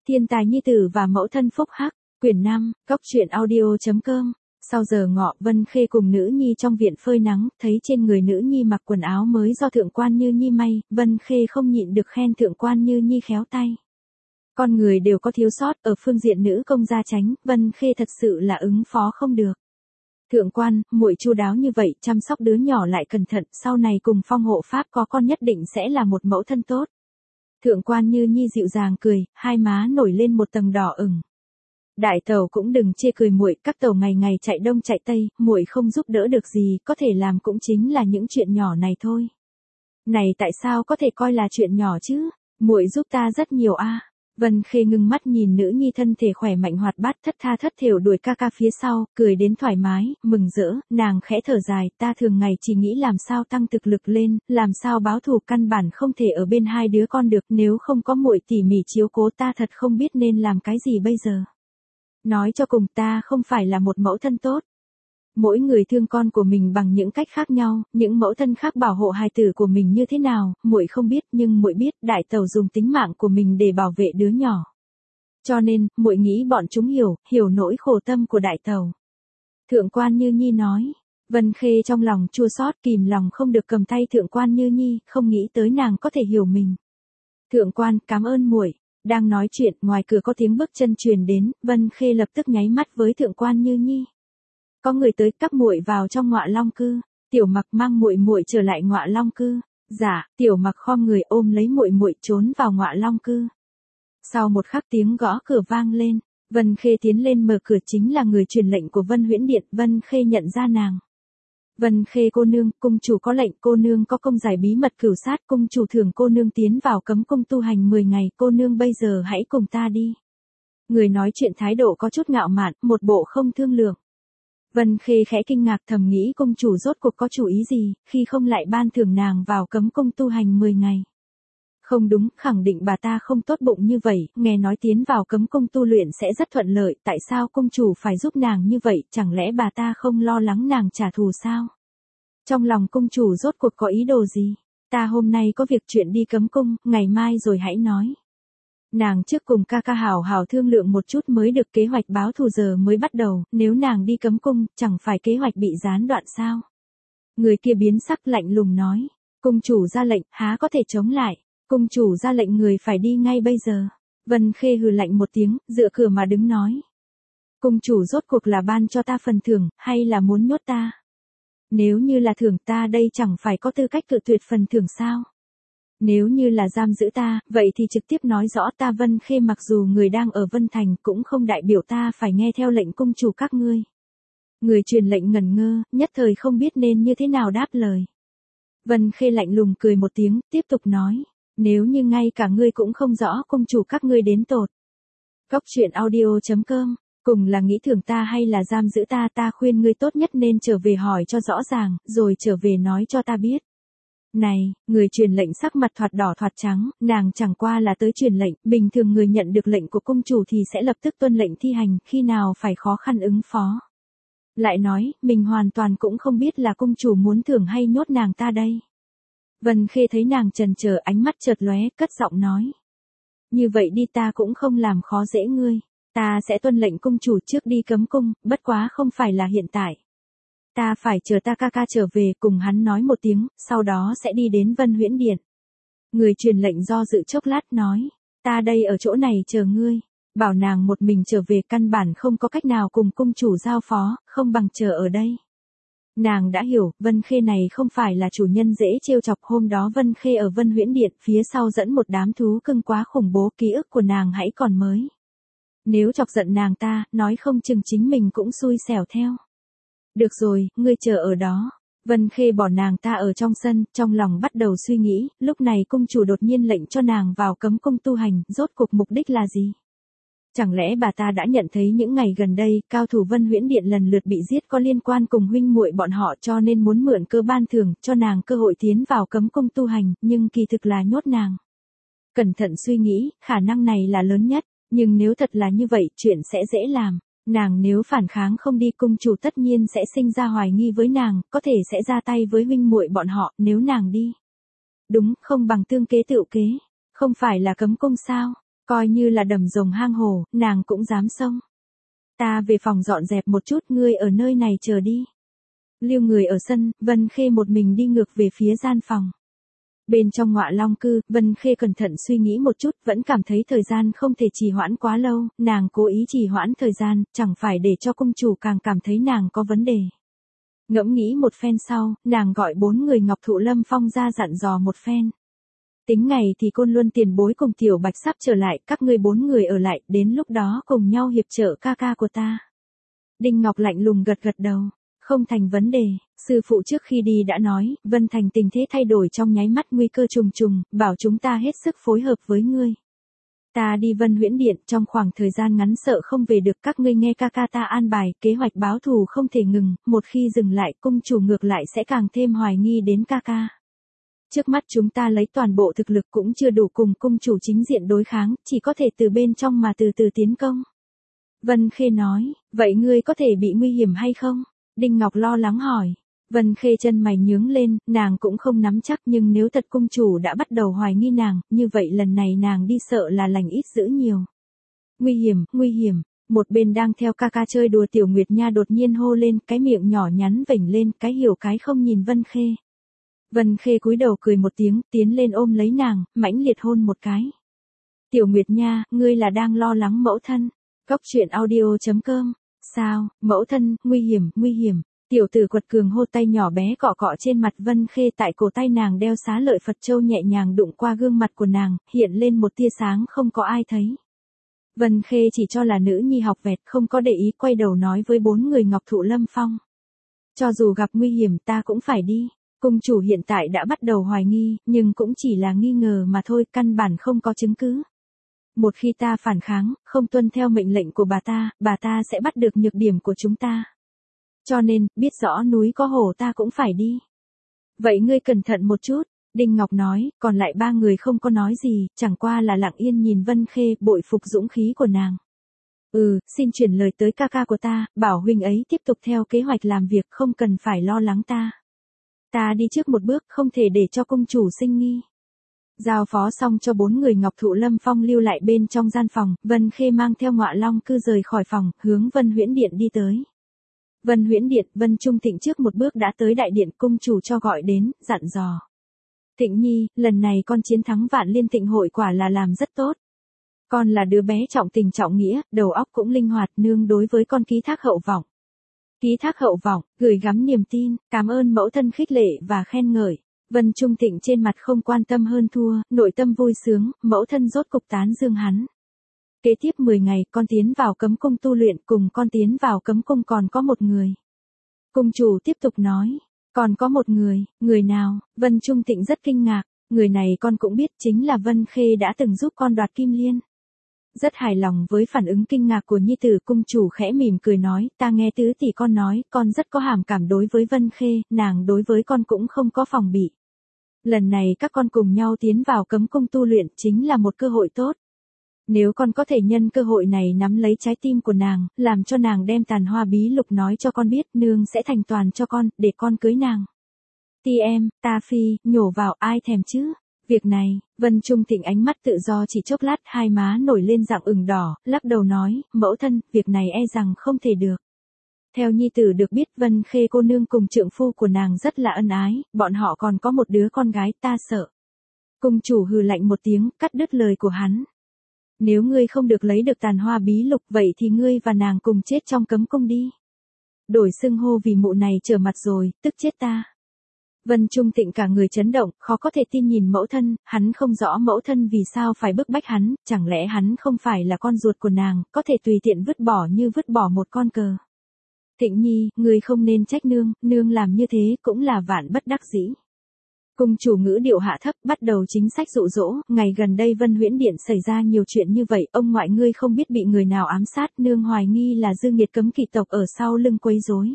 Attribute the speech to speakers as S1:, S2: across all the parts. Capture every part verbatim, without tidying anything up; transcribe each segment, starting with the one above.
S1: Thiên tài nhi tử và mẫu thân phúc hắc, quyển năm, góc truyện audio.com. Sau giờ ngọ, Vân Khê cùng nữ nhi trong viện phơi nắng, thấy trên người nữ nhi mặc quần áo mới do thượng quan Như Nhi may, Vân Khê không nhịn được khen thượng quan Như Nhi khéo tay. Con người đều có thiếu sót, ở phương diện nữ công gia chánh, Vân Khê thật sự là ứng phó không được. Thượng quan, muội chu đáo như vậy, chăm sóc đứa nhỏ lại cẩn thận, sau này cùng Phong hộ pháp có con nhất định sẽ là một mẫu thân tốt. Thượng quan Như Nhi dịu dàng cười, hai má nổi lên một tầng đỏ ửng. Đại tẩu cũng đừng chê cười muội, các tẩu ngày ngày chạy đông chạy tây, muội không giúp đỡ được gì, có thể làm cũng chính là những chuyện nhỏ này thôi. Này tại sao có thể coi là chuyện nhỏ chứ? Muội giúp ta rất nhiều a. Vân Khê ngưng mắt nhìn nữ nhi thân thể khỏe mạnh hoạt bát thất tha thất thểu đuổi ca ca phía sau, cười đến thoải mái, mừng rỡ, nàng khẽ thở dài, ta thường ngày chỉ nghĩ làm sao tăng thực lực lên, làm sao báo thù, căn bản không thể ở bên hai đứa con được, nếu không có muội tỉ mỉ chiếu cố ta thật không biết nên làm cái gì bây giờ. Nói cho cùng ta không phải là một mẫu thân tốt. Mỗi người thương con của mình bằng những cách khác nhau, những mẫu thân khác bảo hộ hài tử của mình như thế nào, muội không biết, nhưng muội biết, đại tẩu dùng tính mạng của mình để bảo vệ đứa nhỏ. Cho nên, muội nghĩ bọn chúng hiểu, hiểu nỗi khổ tâm của đại tẩu. Thượng quan Như Nhi nói. Vân Khê trong lòng chua xót, kìm lòng không được cầm tay thượng quan Như Nhi, không nghĩ tới nàng có thể hiểu mình. Thượng quan, cảm ơn muội. Đang nói chuyện, ngoài cửa có tiếng bước chân truyền đến, Vân Khê lập tức nháy mắt với thượng quan Như Nhi. Có người tới, các muội vào trong Ngọa Long cư. Tiểu Mặc mang muội muội trở lại Ngọa Long cư. Dạ, Tiểu Mặc khom người ôm lấy muội muội trốn vào Ngọa Long cư. Sau một khắc tiếng gõ cửa vang lên, Vân Khê tiến lên mở cửa, chính là người truyền lệnh của Vân Huyễn Điện. Vân Khê nhận ra nàng. Vân Khê cô nương, cung chủ có lệnh, cô nương có công giải bí mật cửu sát, cung chủ thưởng cô nương tiến vào cấm cung tu hành mười ngày, cô nương bây giờ hãy cùng ta đi. Người nói chuyện thái độ có chút ngạo mạn, một bộ không thương lượng. Vân Khê khẽ kinh ngạc, thầm nghĩ cung chủ rốt cuộc có chủ ý gì, khi không lại ban thưởng nàng vào cấm cung tu hành mười ngày. Không đúng, khẳng định bà ta không tốt bụng như vậy, nghe nói tiến vào cấm cung tu luyện sẽ rất thuận lợi, tại sao cung chủ phải giúp nàng như vậy, chẳng lẽ bà ta không lo lắng nàng trả thù sao? Trong lòng cung chủ rốt cuộc có ý đồ gì? Ta hôm nay có việc chuyện đi cấm cung, ngày mai rồi hãy nói. Nàng trước cùng ca ca hảo hảo thương lượng một chút mới được, kế hoạch báo thù giờ mới bắt đầu, nếu nàng đi cấm cung, chẳng phải kế hoạch bị gián đoạn sao? Người kia biến sắc lạnh lùng nói, cung chủ ra lệnh, há có thể chống lại, cung chủ ra lệnh người phải đi ngay bây giờ. Vân Khê hừ lạnh một tiếng, dựa cửa mà đứng nói. Cung chủ rốt cuộc là ban cho ta phần thưởng, hay là muốn nhốt ta? Nếu như là thưởng ta đây chẳng phải có tư cách cự tuyệt phần thưởng sao? Nếu như là giam giữ ta, vậy thì trực tiếp nói rõ ta Vân Khê mặc dù người đang ở Vân Thành cũng không đại biểu ta phải nghe theo lệnh cung chủ các ngươi. Người truyền lệnh ngẩn ngơ, nhất thời không biết nên như thế nào đáp lời. Vân Khê lạnh lùng cười một tiếng, tiếp tục nói, nếu như ngay cả ngươi cũng không rõ cung chủ các ngươi đến tột. Góc truyện audio.com, cùng là nghĩ thưởng ta hay là giam giữ ta, ta khuyên ngươi tốt nhất nên trở về hỏi cho rõ ràng, rồi trở về nói cho ta biết. Này, người truyền lệnh sắc mặt thoạt đỏ thoạt trắng, nàng chẳng qua là tới truyền lệnh, bình thường người nhận được lệnh của cung chủ thì sẽ lập tức tuân lệnh thi hành, khi nào phải khó khăn ứng phó. Lại nói, mình hoàn toàn cũng không biết là cung chủ muốn thưởng hay nhốt nàng ta đây. Vân Khê thấy nàng chần chờ, ánh mắt chợt lóe, cất giọng nói. Như vậy đi, ta cũng không làm khó dễ ngươi, ta sẽ tuân lệnh cung chủ trước đi cấm cung, bất quá không phải là hiện tại. Ta phải chờ ta ca ca trở về, cùng hắn nói một tiếng, sau đó sẽ đi đến Vân Huyễn Điện. Người truyền lệnh do dự chốc lát nói, ta đây ở chỗ này chờ ngươi, bảo nàng một mình trở về, căn bản không có cách nào cùng cung chủ giao phó, không bằng chờ ở đây. Nàng đã hiểu, Vân Khê này không phải là chủ nhân dễ trêu chọc. Hôm đó Vân Khê ở Vân Huyễn Điện, phía sau dẫn một đám thú cưng quá khủng bố, ký ức của nàng hãy còn mới. Nếu chọc giận nàng ta, nói không chừng chính mình cũng xui xẻo theo. Được rồi, ngươi chờ ở đó. Vân Khê bỏ nàng ta ở trong sân, trong lòng bắt đầu suy nghĩ, lúc này cung chủ đột nhiên lệnh cho nàng vào cấm cung tu hành, rốt cuộc mục đích là gì? Chẳng lẽ bà ta đã nhận thấy những ngày gần đây, cao thủ Vân Huyễn Điện lần lượt bị giết có liên quan cùng huynh muội bọn họ, cho nên muốn mượn cơ ban thưởng, cho nàng cơ hội tiến vào cấm cung tu hành, nhưng kỳ thực là nhốt nàng. Cẩn thận suy nghĩ, khả năng này là lớn nhất, nhưng nếu thật là như vậy, chuyện sẽ dễ làm. Nàng nếu phản kháng không đi, cung chủ tất nhiên sẽ sinh ra hoài nghi với nàng, có thể sẽ ra tay với huynh muội bọn họ, nếu nàng đi. Đúng, không bằng tương kế tựu kế, không phải là cấm cung sao? Coi như là đầm rồng hang hổ, nàng cũng dám xông. Ta về phòng dọn dẹp một chút, ngươi ở nơi này chờ đi. Lưu người ở sân, Vân Khê một mình đi ngược về phía gian phòng. Bên trong Ngọa Long cư, Vân Khê cẩn thận suy nghĩ một chút, vẫn cảm thấy thời gian không thể trì hoãn quá lâu, nàng cố ý trì hoãn thời gian, chẳng phải để cho cung chủ càng cảm thấy nàng có vấn đề. Ngẫm nghĩ một phen sau, nàng gọi bốn người Ngọc Thụ Lâm Phong ra dặn dò một phen. Tính ngày thì Côn Luân tiền bối cùng Tiểu Bạch sắp trở lại, các ngươi bốn người ở lại, đến lúc đó cùng nhau hiệp trợ ca ca của ta. Đinh Ngọc lạnh lùng gật gật đầu. Không thành vấn đề, sư phụ trước khi đi đã nói, Vân Thành tình thế thay đổi trong nháy mắt, nguy cơ trùng trùng, bảo chúng ta hết sức phối hợp với ngươi. Ta đi Vân Huyễn Điện, trong khoảng thời gian ngắn sợ không về được, các ngươi nghe ca ca ta an bài, kế hoạch báo thù không thể ngừng, một khi dừng lại, cung chủ ngược lại sẽ càng thêm hoài nghi đến ca ca. Trước mắt chúng ta lấy toàn bộ thực lực cũng chưa đủ cùng cung chủ chính diện đối kháng, chỉ có thể từ bên trong mà từ từ tiến công. Vân Khê nói, vậy ngươi có thể bị nguy hiểm hay không? Đinh Ngọc lo lắng hỏi. Vân Khê chân mày nhướng lên, nàng cũng không nắm chắc, nhưng nếu thật cung chủ đã bắt đầu hoài nghi nàng, như vậy lần này nàng đi sợ là lành ít dữ nhiều. Nguy hiểm, nguy hiểm. Một bên đang theo ca ca chơi đùa Tiểu Nguyệt Nha đột nhiên hô lên, cái miệng nhỏ nhắn vểnh lên, cái hiểu cái không nhìn Vân Khê. Vân Khê cúi đầu cười một tiếng, tiến lên ôm lấy nàng, mãnh liệt hôn một cái. Tiểu Nguyệt Nha, ngươi là đang lo lắng mẫu thân. Cốc truyện audio chấm com. Sao, mẫu thân, nguy hiểm, nguy hiểm. Tiểu tử quật cường hô, tay nhỏ bé cọ cọ trên mặt Vân Khê, tại cổ tay nàng đeo xá lợi Phật châu nhẹ nhàng đụng qua gương mặt của nàng, hiện lên một tia sáng không có ai thấy. Vân Khê chỉ cho là nữ nhi học vẹt, không có để ý, quay đầu nói với bốn người Ngọc Thụ Lâm Phong. Cho dù gặp nguy hiểm ta cũng phải đi. Cung chủ hiện tại đã bắt đầu hoài nghi, nhưng cũng chỉ là nghi ngờ mà thôi, căn bản không có chứng cứ. Một khi ta phản kháng, không tuân theo mệnh lệnh của bà ta, bà ta sẽ bắt được nhược điểm của chúng ta. Cho nên, biết rõ núi có hổ ta cũng phải đi. Vậy ngươi cẩn thận một chút, Đinh Ngọc nói, còn lại ba người không có nói gì, chẳng qua là lặng yên nhìn Vân Khê, bội phục dũng khí của nàng. Ừ, xin chuyển lời tới ca ca của ta, bảo huynh ấy tiếp tục theo kế hoạch làm việc, không cần phải lo lắng ta. Ta đi trước một bước, không thể để cho cung chủ sinh nghi. Giao phó xong cho bốn người Ngọc Thụ Lâm Phong lưu lại bên trong gian phòng, Vân Khê mang theo Ngọa Long cư rời khỏi phòng, hướng Vân Huyễn Điện đi tới. Vân Huyễn Điện, Vân Trung Thịnh trước một bước đã tới đại điện, cung chủ cho gọi đến, dặn dò. Thịnh Nhi, lần này con chiến thắng Vạn Liên Thịnh hội quả là làm rất tốt. Con là đứa bé trọng tình trọng nghĩa, đầu óc cũng linh hoạt, nương đối với con ký thác hậu vọng. Ký thác hậu vọng, gửi gắm niềm tin, cảm ơn mẫu thân khích lệ và khen ngợi. Vân Trung Thịnh trên mặt không quan tâm hơn thua, nội tâm vui sướng, mẫu thân rốt cục tán dương hắn. Kế tiếp mười ngày, con tiến vào cấm cung tu luyện, cùng con tiến vào cấm cung còn có một người. Cung chủ tiếp tục nói, còn có một người, người nào? Vân Trung Thịnh rất kinh ngạc, người này con cũng biết, chính là Vân Khê đã từng giúp con đoạt kim liên. Rất hài lòng với phản ứng kinh ngạc của nhi tử, cung chủ khẽ mỉm cười nói, ta nghe tứ tỷ con nói, con rất có hàm cảm đối với Vân Khê, nàng đối với con cũng không có phòng bị. Lần này các con cùng nhau tiến vào cấm cung tu luyện chính là một cơ hội tốt. Nếu con có thể nhân cơ hội này nắm lấy trái tim của nàng, làm cho nàng đem Tàn Hoa Bí Lục nói cho con biết, nương sẽ thành toàn cho con, để con cưới nàng. Ti em, ta phi, nhổ vào, ai thèm chứ? Việc này, Vân Trung Thịnh ánh mắt tự do chỉ chốc lát, hai má nổi lên dạng ửng đỏ, lắc đầu nói, mẫu thân, việc này e rằng không thể được. Theo nhi tử được biết, Vân Khê cô nương cùng trượng phu của nàng rất là ân ái, bọn họ còn có một đứa con gái, ta sợ. Cung chủ hừ lạnh một tiếng, cắt đứt lời của hắn. Nếu ngươi không được lấy được Tàn Hoa Bí Lục, vậy thì ngươi và nàng cùng chết trong cấm cung đi. Đổi xưng hô vì mụ này trở mặt rồi, tức chết ta. Vân Trung Thịnh cả người chấn động, khó có thể tin nhìn mẫu thân, hắn không rõ mẫu thân vì sao phải bức bách hắn, chẳng lẽ hắn không phải là con ruột của nàng, có thể tùy tiện vứt bỏ như vứt bỏ một con cờ. Thịnh Nhi, ngươi không nên trách nương, nương làm như thế cũng là vạn bất đắc dĩ. Cung chủ ngữ điệu hạ thấp, bắt đầu chính sách dụ dỗ, ngày gần đây Vân Huyễn Điện xảy ra nhiều chuyện như vậy, ông ngoại ngươi không biết bị người nào ám sát, nương hoài nghi là dư nghiệt cấm kỵ tộc ở sau lưng quấy rối.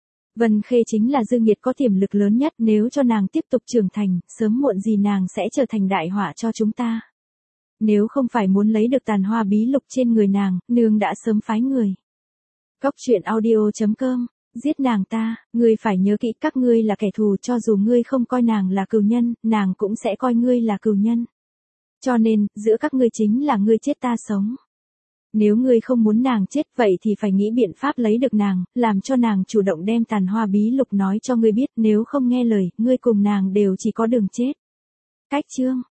S1: Vân Khê chính là dư nghiệt có tiềm lực lớn nhất, nếu cho nàng tiếp tục trưởng thành, sớm muộn gì nàng sẽ trở thành đại họa cho chúng ta. Nếu không phải muốn lấy được Tàn Hoa Bí Lục trên người nàng, nương đã sớm phái người. Cốc truyện audio chấm com, giết nàng ta, ngươi phải nhớ kỹ, các ngươi là kẻ thù, cho dù ngươi không coi nàng là cừu nhân, nàng cũng sẽ coi ngươi là cừu nhân. Cho nên, giữa các ngươi chính là ngươi chết ta sống. Nếu ngươi không muốn nàng chết vậy thì phải nghĩ biện pháp lấy được nàng, làm cho nàng chủ động đem Tàn Hoa Bí Lục nói cho ngươi biết, nếu không nghe lời, ngươi cùng nàng đều chỉ có đường chết. Cách chương